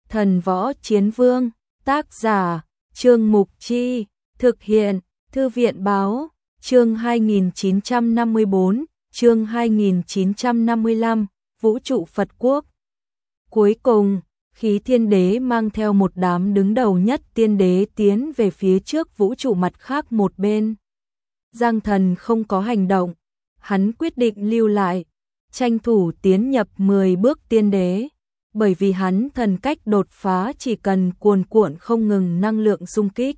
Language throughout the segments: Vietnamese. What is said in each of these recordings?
Thần Võ Chiến Vương, tác giả, Trương Mục Chi, thực hiện, Thư viện Báo, chương 2954, chương 2955, Vũ trụ Phật Quốc. Cuối cùng, Khí Thiên Đế mang theo một đám đứng đầu nhất tiên đế tiến về phía trước vũ trụ mặt khác một bên. Giang Thần không có hành động, hắn quyết định lưu lại, tranh thủ tiến nhập 10 bước tiên đế, bởi vì hắn thần cách đột phá chỉ cần cuồn cuộn không ngừng năng lượng xung kích.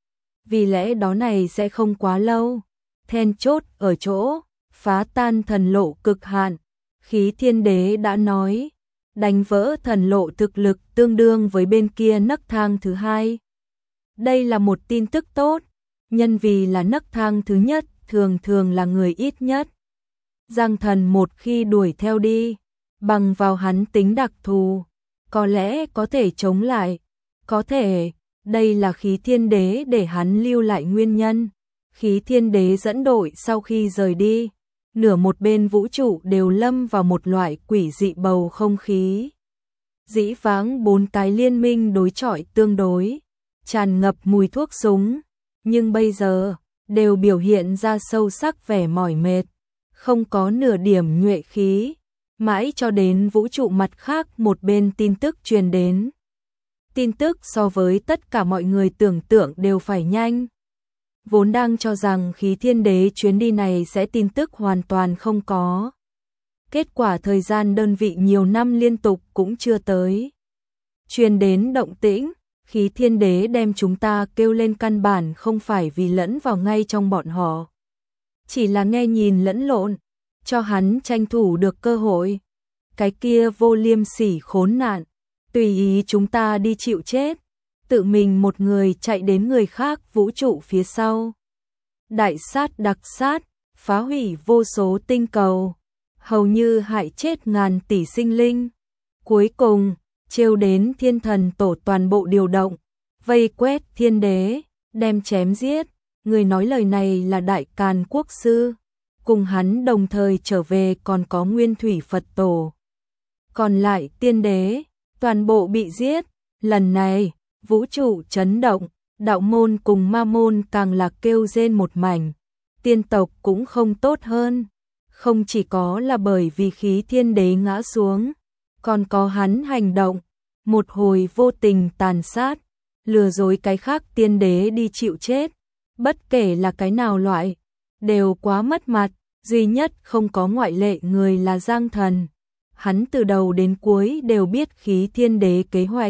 Vì lẽ đó này sẽ không quá lâu, then chốt ở chỗ, phá tan thần lộ cực hạn. Khí Thiên Đế đã nói, đánh vỡ thần lộ thực lực tương đương với bên kia nấc thang thứ hai. Đây là một tin tức tốt, nhân vì là nấc thang thứ nhất, thường thường là người ít nhất. Giang Thần một khi đuổi theo đi, bằng vào hắn tính đặc thù, có lẽ có thể chống lại, có thể, đây là Khí Thiên Đế để hắn lưu lại nguyên nhân. Khí Thiên Đế dẫn đội sau khi rời đi, nửa một bên vũ trụ đều lâm vào một loại quỷ dị bầu không khí. Dĩ vãng 4 cái liên minh đối chọi tương đối, tràn ngập mùi thuốc súng, nhưng bây giờ đều biểu hiện ra sâu sắc vẻ mỏi mệt, không có nửa điểm nhuệ khí, mãi cho đến vũ trụ mặt khác một bên tin tức truyền đến. Tin tức so với tất cả mọi người tưởng tượng đều phải nhanh. Vốn đang cho rằng Khí Thiên Đế chuyến đi này sẽ tin tức hoàn toàn không có. Kết quả thời gian đơn vị nhiều năm liên tục cũng chưa tới. Truyền đến động tĩnh, Khí Thiên Đế đem chúng ta kêu lên căn bản không phải vì lẫn vào ngay trong bọn họ. Chỉ là nghe nhìn lẫn lộn, cho hắn tranh thủ được cơ hội. Cái kia vô liêm sỉ khốn nạn, tùy ý chúng ta đi chịu chết, tự mình một người chạy đến người khác vũ trụ phía sau. Đại sát đặc sát, phá hủy vô số tinh cầu, hầu như hại chết ngàn tỷ sinh linh. Cuối cùng, trêu đến thiên thần tổ toàn bộ điều động, vây quét thiên đế, đem chém giết. Người nói lời này là Đại Càn Quốc Sư, cùng hắn đồng thời trở về còn có Nguyên Thủy Phật Tổ. Còn lại tiên đế, toàn bộ bị giết. Lần này, vũ trụ chấn động, đạo môn cùng ma môn càng là kêu rên một mảnh. Tiên tộc cũng không tốt hơn, không chỉ có là bởi vì Khí Thiên Đế ngã xuống, còn có hắn hành động, một hồi vô tình tàn sát, lừa dối cái khác tiên đế đi chịu chết. Bất kể là cái nào loại, đều quá mất mặt, duy nhất không có ngoại lệ người là Giang Thần. Hắn từ đầu đến cuối đều biết Khí Thiên Đế kế hoạch.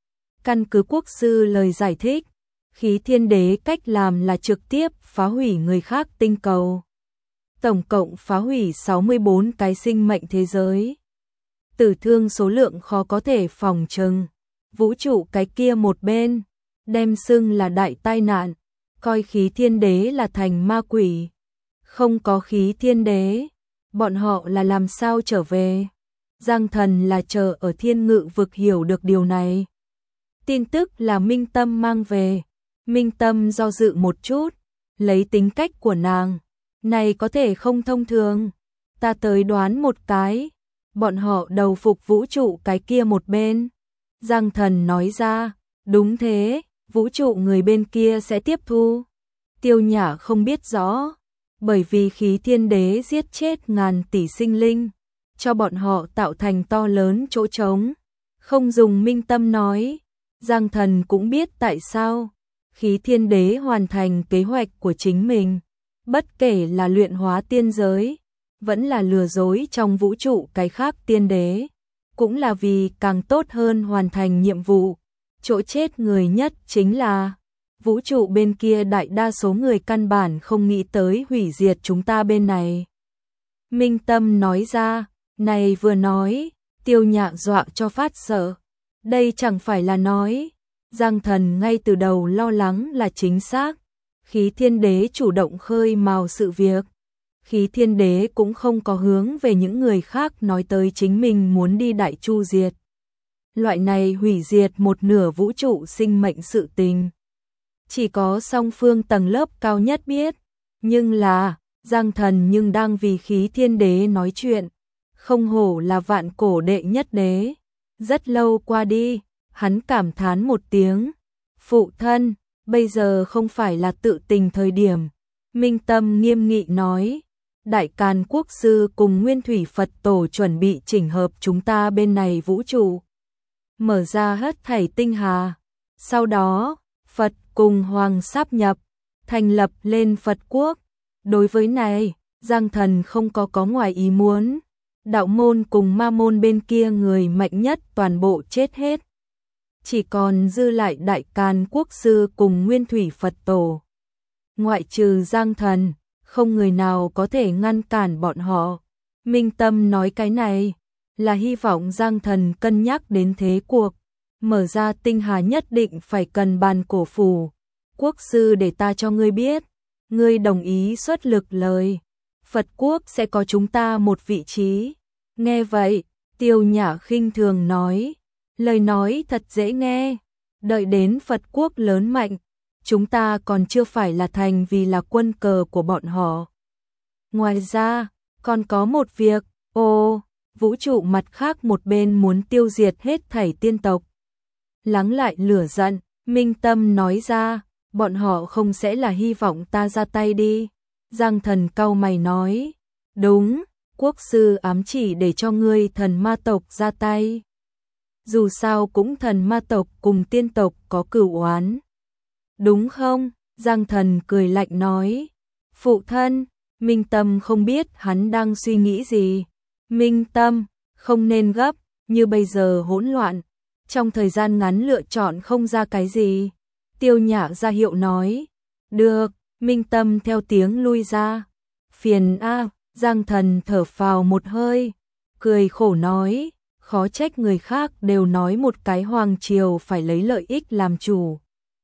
Căn cứ quốc sư lời giải thích, Khí Thiên Đế cách làm là trực tiếp phá hủy người khác tinh cầu. Tổng cộng phá hủy 64 cái sinh mệnh thế giới. Tử thương số lượng khó có thể phòng chừng. Vũ trụ cái kia một bên, đem xưng là đại tai nạn, coi Khí Thiên Đế là thành ma quỷ. Không có Khí Thiên Đế, bọn họ là làm sao trở về? Giang Thần là chờ ở Thiên Ngự vực hiểu được điều này. Tin tức là Minh Tâm mang về. Minh Tâm do dự một chút, lấy tính cách của nàng, này có thể không thông thường. Ta tới đoán một cái, bọn họ đầu phục vũ trụ cái kia một bên. Giang Thần nói ra, đúng thế, vũ trụ người bên kia sẽ tiếp thu. Tiêu Nhã không biết rõ, bởi vì Khí Thiên Đế giết chết ngàn tỷ sinh linh, cho bọn họ tạo thành to lớn chỗ trống. Không dùng Minh Tâm nói, Giang Thần cũng biết tại sao. Khí Thiên Đế hoàn thành kế hoạch của chính mình, bất kể là luyện hóa tiên giới, vẫn là lừa dối trong vũ trụ cái khác tiên đế, cũng là vì càng tốt hơn hoàn thành nhiệm vụ. Chỗ chết người nhất chính là vũ trụ bên kia, đại đa số người căn bản không nghĩ tới hủy diệt chúng ta bên này. Minh Tâm nói ra, này vừa nói, Tiêu Nhã dọa cho phát sợ. Đây chẳng phải là nói, Giang Thần ngay từ đầu lo lắng là chính xác. Khí Thiên Đế chủ động khơi mào sự việc. Khí Thiên Đế cũng không có hướng về những người khác nói tới chính mình muốn đi đại chu diệt. Loại này hủy diệt một nửa vũ trụ sinh mệnh sự tình, chỉ có song phương tầng lớp cao nhất biết. Nhưng là, Giang Thần nhưng đang vì Khí Thiên Đế nói chuyện. Không hổ là vạn cổ đệ nhất đế. Rất lâu qua đi, Hắn cảm thán một tiếng, phụ thân, bây giờ không phải là tự tình thời điểm. Minh Tâm nghiêm nghị nói, Đại Càn Quốc sư cùng Nguyên Thủy Phật tổ chuẩn bị chỉnh hợp chúng ta bên này vũ trụ, mở ra hết thảy tinh hà. Sau đó, Phật cùng Hoàng sáp nhập, thành lập lên Phật quốc. Đối với này, Giang Thần không có ngoài ý muốn. Đạo môn cùng ma môn bên kia người mạnh nhất toàn bộ chết hết. Chỉ còn dư lại Đại Càn Quốc sư cùng Nguyên Thủy Phật tổ. Ngoại trừ Giang Thần, không người nào có thể ngăn cản bọn họ. Minh Tâm nói cái này là hy vọng Giang Thần cân nhắc đến thế cuộc. Mở ra tinh hà nhất định phải cần bàn cổ phủ. Quốc sư để ta cho ngươi biết, ngươi đồng ý xuất lực lời, Phật quốc sẽ có chúng ta một vị trí. Nghe vậy, Tiêu Nhã khinh thường nói, lời nói thật dễ nghe, đợi đến Phật quốc lớn mạnh, chúng ta còn chưa phải là thành vì là quân cờ của bọn họ. Ngoài ra, còn có một việc, vũ trụ mặt khác một bên muốn tiêu diệt hết thảy tiên tộc. Lắng lại lửa giận, Minh Tâm nói ra, bọn họ không sẽ là hy vọng ta ra tay đi. Giang Thần cau mày nói, đúng, quốc sư ám chỉ để cho ngươi thần ma tộc ra tay. Dù sao cũng thần ma tộc cùng tiên tộc có cửu oán. Đúng không? Giang Thần cười lạnh nói, phụ thân. Minh Tâm không biết hắn đang suy nghĩ gì. Minh Tâm, không nên gấp, như bây giờ hỗn loạn, trong thời gian ngắn lựa chọn không ra cái gì. Tiêu Nhã ra hiệu nói, được. Minh Tâm theo tiếng lui ra. Phiền a. Giang Thần thở phào một hơi, cười khổ nói, khó trách người khác đều nói một cái hoàng triều phải lấy lợi ích làm chủ.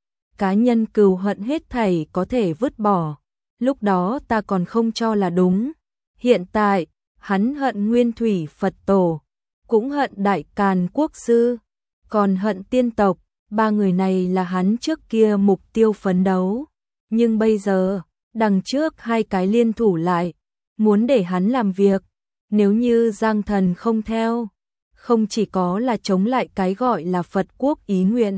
Cá nhân cừu hận hết thảy có thể vứt bỏ. Lúc đó ta còn không cho là đúng. Hiện tại, hắn hận Nguyên Thủy Phật tổ, cũng hận Đại Càn Quốc sư, còn hận tiên tộc. Ba người này là hắn trước kia mục tiêu phấn đấu. Nhưng bây giờ, đằng trước hai cái liên thủ lại, muốn để hắn làm việc. Nếu như Giang Thần không theo, không chỉ có là chống lại cái gọi là Phật quốc ý nguyện,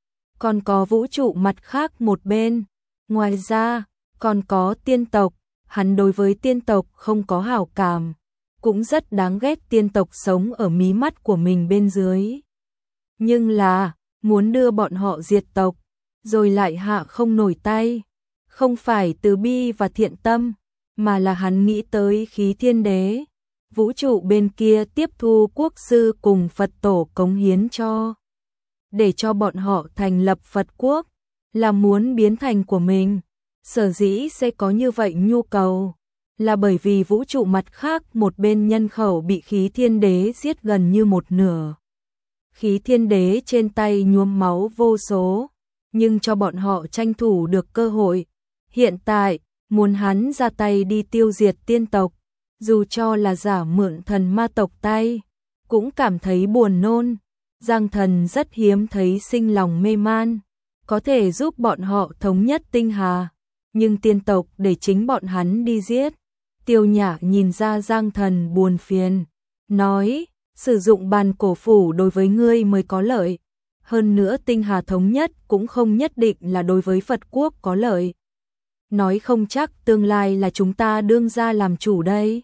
còn có vũ trụ mặt khác một bên. Ngoài ra, còn có tiên tộc, hắn đối với tiên tộc không có hảo cảm, cũng rất đáng ghét tiên tộc sống ở mí mắt của mình bên dưới. Nhưng là, muốn đưa bọn họ diệt tộc, rồi lại hạ không nổi tay, không phải từ bi và thiện tâm, mà là hắn nghĩ tới khí thiên đế, vũ trụ bên kia tiếp thu quốc sư cùng Phật tổ cống hiến cho, để cho bọn họ thành lập Phật quốc, là muốn biến thành của mình. Sở dĩ sẽ có như vậy nhu cầu, là bởi vì vũ trụ mặt khác một bên nhân khẩu bị khí thiên đế giết gần như một nửa. Khí thiên đế trên tay nhuốm máu vô số, nhưng cho bọn họ tranh thủ được cơ hội. Hiện tại, muốn hắn ra tay đi tiêu diệt tiên tộc, dù cho là giả mượn thần ma tộc tay, cũng cảm thấy buồn nôn. Giang Thần rất hiếm thấy sinh lòng mê man, có thể giúp bọn họ thống nhất tinh hà, nhưng tiên tộc để chính bọn hắn đi giết. Tiêu Nhã nhìn ra Giang Thần buồn phiền, nói, sử dụng bàn cổ phủ đối với ngươi mới có lợi, hơn nữa tinh hà thống nhất cũng không nhất định là đối với Phật quốc có lợi. Nói không chắc tương lai là chúng ta đương ra làm chủ đây.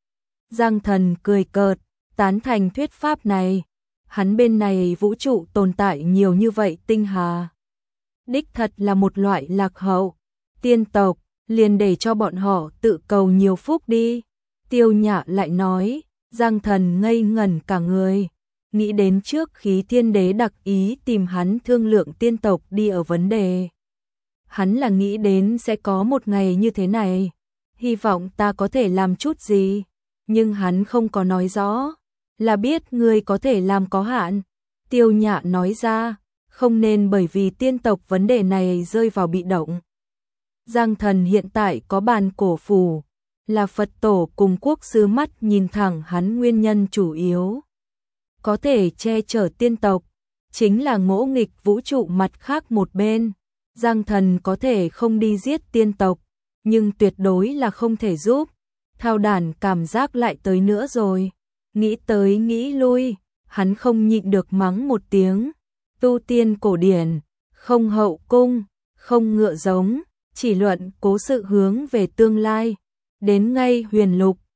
Giang Thần cười cợt, tán thành thuyết pháp này. Hắn bên này vũ trụ tồn tại nhiều như vậy tinh hà, đích thật là một loại lạc hậu. Tiên tộc, liền để cho bọn họ tự cầu nhiều phúc đi. Tiêu Nhã lại nói. Giang Thần ngây ngẩn cả người, nghĩ đến trước khí thiên đế đặc ý tìm hắn thương lượng tiên tộc đi ở vấn đề. Hắn là nghĩ đến sẽ có một ngày như thế này, hy vọng ta có thể làm chút gì, nhưng hắn không có nói rõ, là biết người có thể làm có hạn. Tiêu Nhã nói ra, không nên bởi vì tiên tộc vấn đề này rơi vào bị động. Giang Thần hiện tại có bàn cổ phủ, là Phật tổ cùng quốc sư mắt nhìn thẳng hắn nguyên nhân chủ yếu. Có thể che chở tiên tộc, chính là ngỗ nghịch vũ trụ mặt khác một bên. Giang Thần có thể không đi giết tiên tộc, nhưng tuyệt đối là không thể giúp. Thao Đản cảm giác lại tới nữa rồi. Nghĩ tới nghĩ lui, hắn không nhịn được mắng một tiếng. tu tiên cổ điển, không hậu cung, không ngựa giống, chỉ luận cố sự hướng về tương lai. Đến ngay huyền lục,